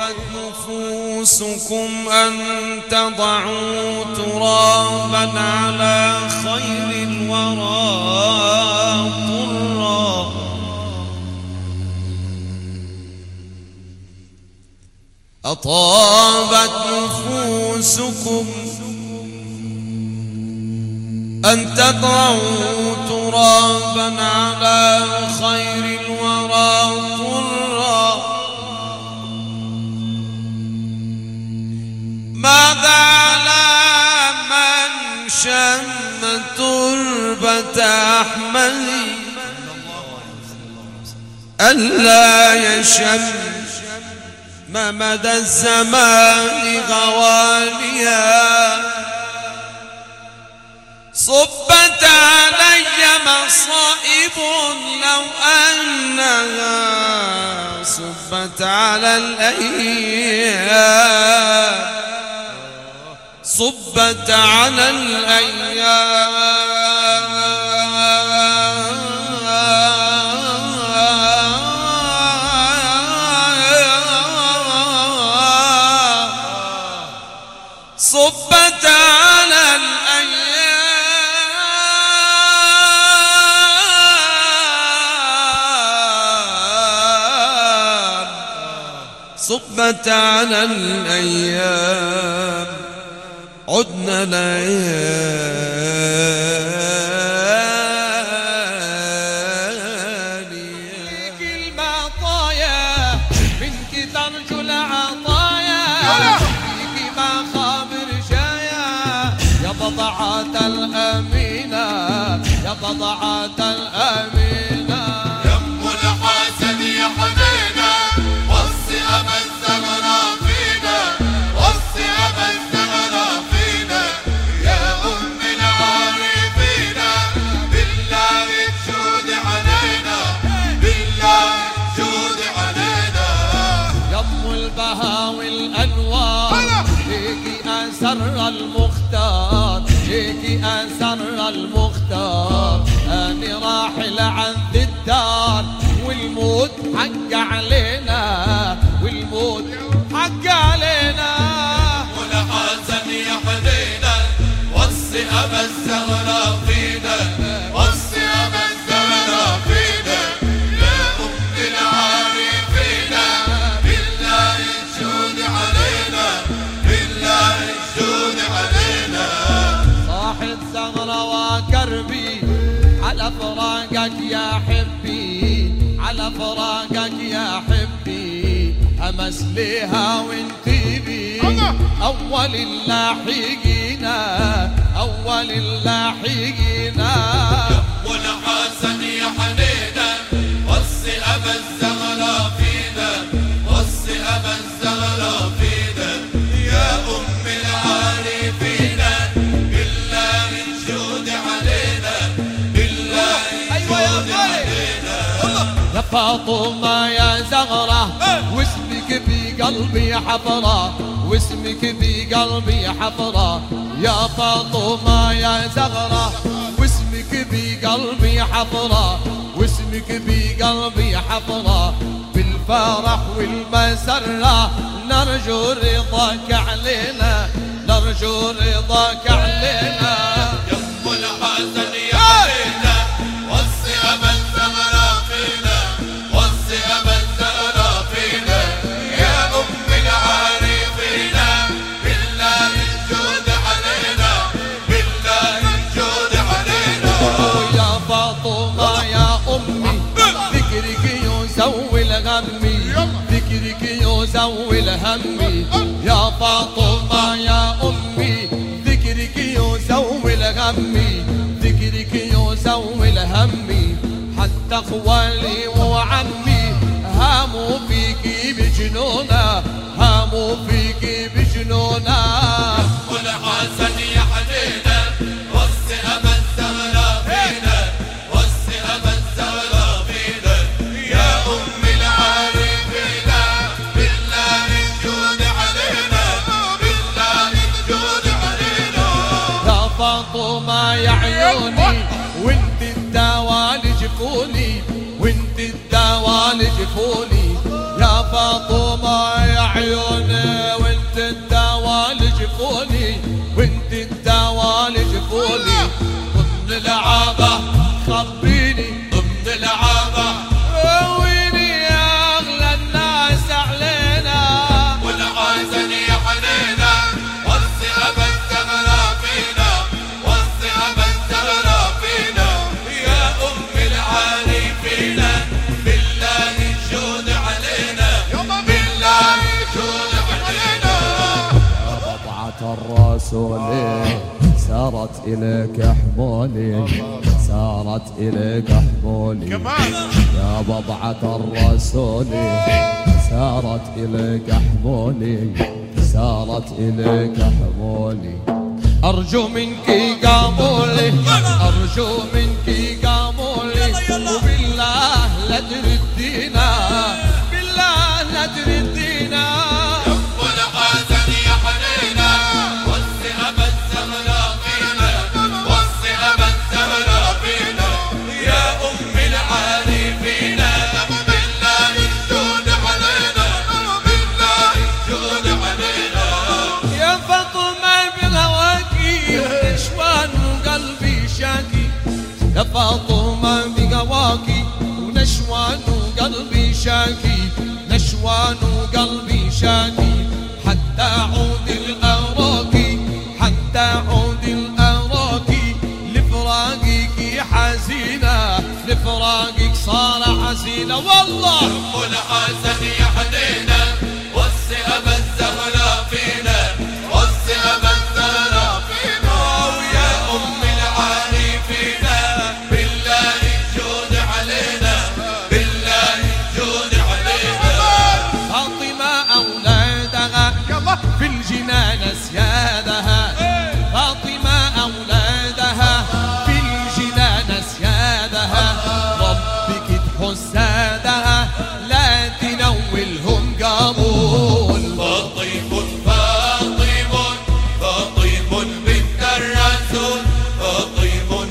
طابت نفوسكم أن تضعوا ترابا على خير الورى طرا. أطابت نفوسكم أن تضعوا ترابا على خير الورى طرا. ماذا على من شم تربة أحمد ألا يشم ما مدى الزمان غواليها. صبت علي مصائب لو أنها صبت على الأيام، صبت على الأيام، صبت على الأيام، صبت على الأيام. عدنا ليالي المطايا منك ترجو العطايا، فيك ما خابر جايا يا بضعة الأمينة، يا بضعة الأمينة. يم الحسن يا حنينة وصي أبا الزغرة فينا، وصي أبا الزغرة فينا يا أم العارفين. بالله تجودي علينا، بالله تجودي علينا. يم البهاء والأنوار فيكي أسر المختار، فيكي أسر المختار. أنا راحل عن ذي الدار والموت حق علينا، والموت حق علينا. والحسن يا حنينة وصي أبا الزغرة فينا، وصي أبا الزغرة فينا يا أم العارفين. بالله تجودي علينا، بالله تجودي علينا. صاحت زغرة وكربي على فراقك يا حبي، على فراقك يا حبي. همس ليها وانتي بي أول اللاحقين، أول اللاحقين. والحسن يا حنينة وصي أبا الزغرة فينا، وصي أبا الزغرة فينا يا أم العارفين. بالله تجودي علينا، بالله تجودي علينا. يا فاطمة يا زغرة واسمك بقلبي حفرة، واسمك بقلبي حفرة. يا فاطمة يا زغرة واسمك بقلبي حفرة، واسمك بقلبي حفرة. بالفرح والمسرة نرجو رضاك علينا، نرجو رضاك علينا. يم الحسن يا حنينة وصي أبا الزغرة فينا، وصي أبا الزغرة فينا يا أم العارفين. بالله تجودي علينا، بالله تجودي علينا. يا فاطمة يا أمي ذكرك يسوي الغمي، ذكرك يسوي الهمي. يا فاطمة يا أمي ذكرك يسوي الغمي، ذكرك يسوي الهمي. حتى اخوالي وعمي هاموا فيكي بجنونا، هاموا فيكي بجنونا. والحسن يا حنينة وصي أبا الزغرة فينا، وصي أبا الزغرة فينا يا أم العارفين. بالله تجودي علينا، بالله تجودي علينا. يا فاطمة يا عيوني وانت الدواء لجفوني، وانت الدواء رسولي سارت إليك حمولي سارت إليك حمولي يا بضعة الرسول سارت إليك حمولي سارت إليك حمولي أرجو منك قبولي أرجو منك قبولي وبالله لا تردينا بالله لا تردينا يم الحسن يا حنينا وصي أبا الزهراء فينا وصي أبا الزهراء فينا يا أم العارفين بالله الجود علينا بالله الجود علينا يا فاطمة بهواكي نشوان وقلبي شاكي يا فاطمة بهواكي ونشوان وقلبي شاكي نشوان وقلبي شاكي حتى عود الأراكي حتى عود الأراكي لفراقك حزينة لفراقك صار حزينة والله يم الحسن يا حنينا وصي أبا الزهراء فينا وصي أبا الزهراء فينا ويا أم العارفين بالله الجود علينا بالله الجود علينا فاطمة أولادها في الجنان أسيادها فاطمة أولادها في الجنان أسيادها ربك تحسادها لا تنولهم قبول فاطم فاطم فاطم بنت الرسول فاطم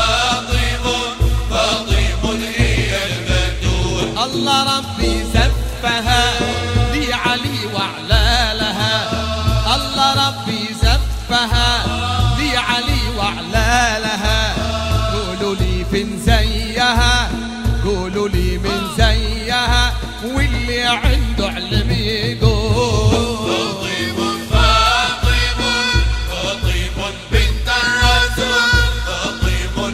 فاطم فاطم هي البتول الله ربي زفها لعلي وعلالها الله ربي زفها لعلي وعلالها قولوا لي فين زيها قولوا لي من زيها واللي عنده علم يقول فاطم فاطم فاطم بنت الرسول فاطم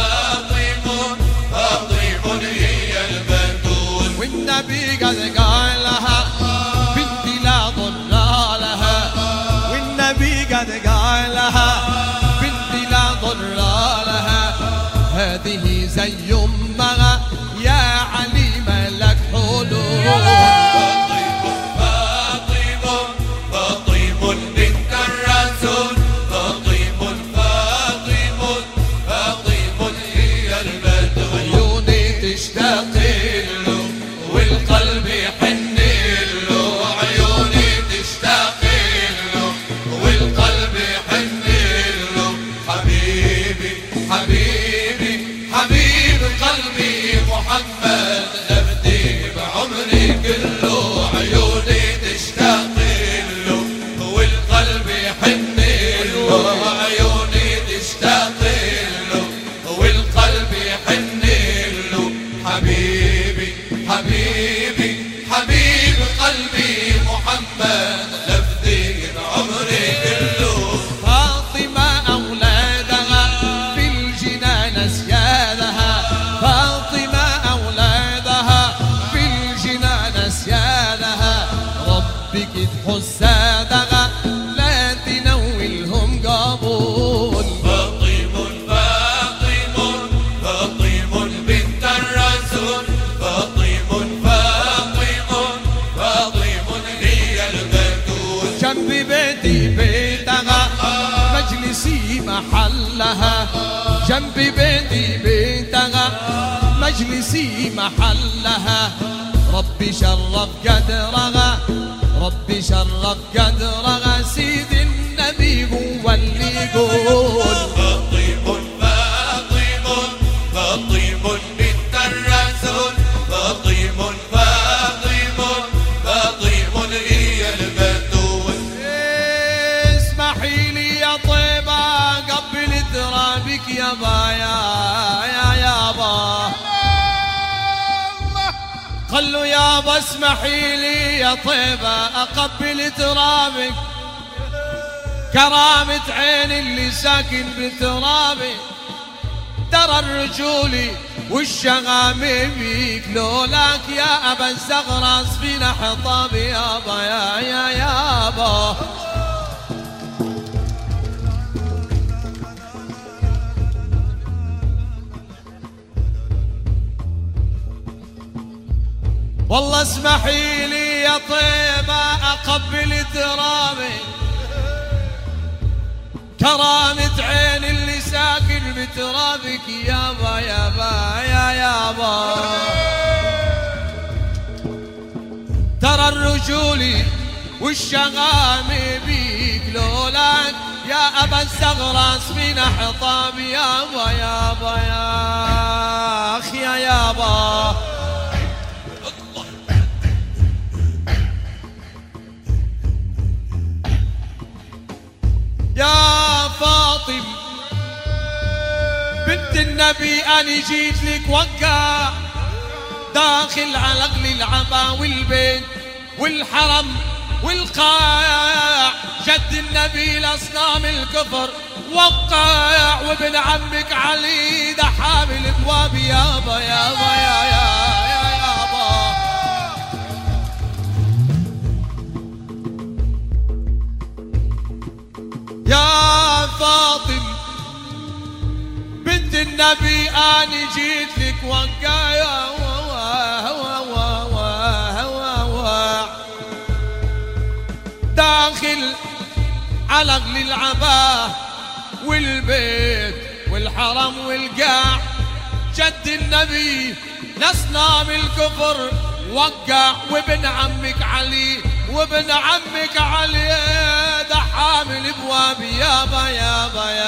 فاطم فاطم هي البتول والنبي قد قالها بنتي لا ضر لها والنبي قد قالها بنتي لا ضر لها هذه زي امها يا عليمة لك حلول فاطم فاطم بنت الرسول فاطم فاطم فاطم هي البتول عيوني تشتاق له والقلب يحن له عيوني تشتاق له والقلب يحن له حبيبي حبيبي حبيب قلبي محمد أفدي بعمري كله عيوني تشتاق له والقلب يحن له عيوني تشتاق له والقلب يحن له حبيبي حبيبي حبيب قلبي محمد لفدي بعمري كله فاطمة أولادها في الجنان أسيادها فاطمة أولادها في الجنان أسيادها ربك تحسادها لا تنولهم قبول فاطم فاطم فاطم بنت الرسول فاطم فاطم فاطم هي البتول جنب بيتي بيتها مجلسي محلها جنب بيتي بيتها مجلسي محلها ربي شرف قدرها ربي شرف قدرها سيد النبي هو اللي يقول فاطم فاطم فاطم بنت الرسول فاطم فاطم فاطم هي البتول اسمحي لي يا طيبة قبل ترابك يابا يا يابا خلوا يابا اسمحي لي يا طيبة اقبل ترابك كرامة عين اللي ساكن بترابي ترى الرجولي والشغامي بيك لولاك يا أبا الزغرة صفينا حطابي يابا يا يابا والله اسمحي لي يا طيبة أقبل ترابي، كرامة عين اللي ساكن بترابك يابا يابا يا يابا. ترى الرجولي والشغامي بيك لولاك يا أبا الزغراس من حطاب يابا يابا يا أخي يا يابا. يا فاطم بنت النبي أنا جيت لك وقع داخل على أغلى العبا والبيت والحرم والقاع، جد النبي لأصنام الكفر وقع، وابن عمك علي ده حامل ابواب يابا يابا يا يابا. يا فاطم بنت النبي أنا جيت لك وقع داخل على أغلى العباه والبيت والحرم والقاع، جد النبي لأصنام الكفر وقع، وابن عمك علي وابن عمك علي ده حامل ابواب يابا يابا يا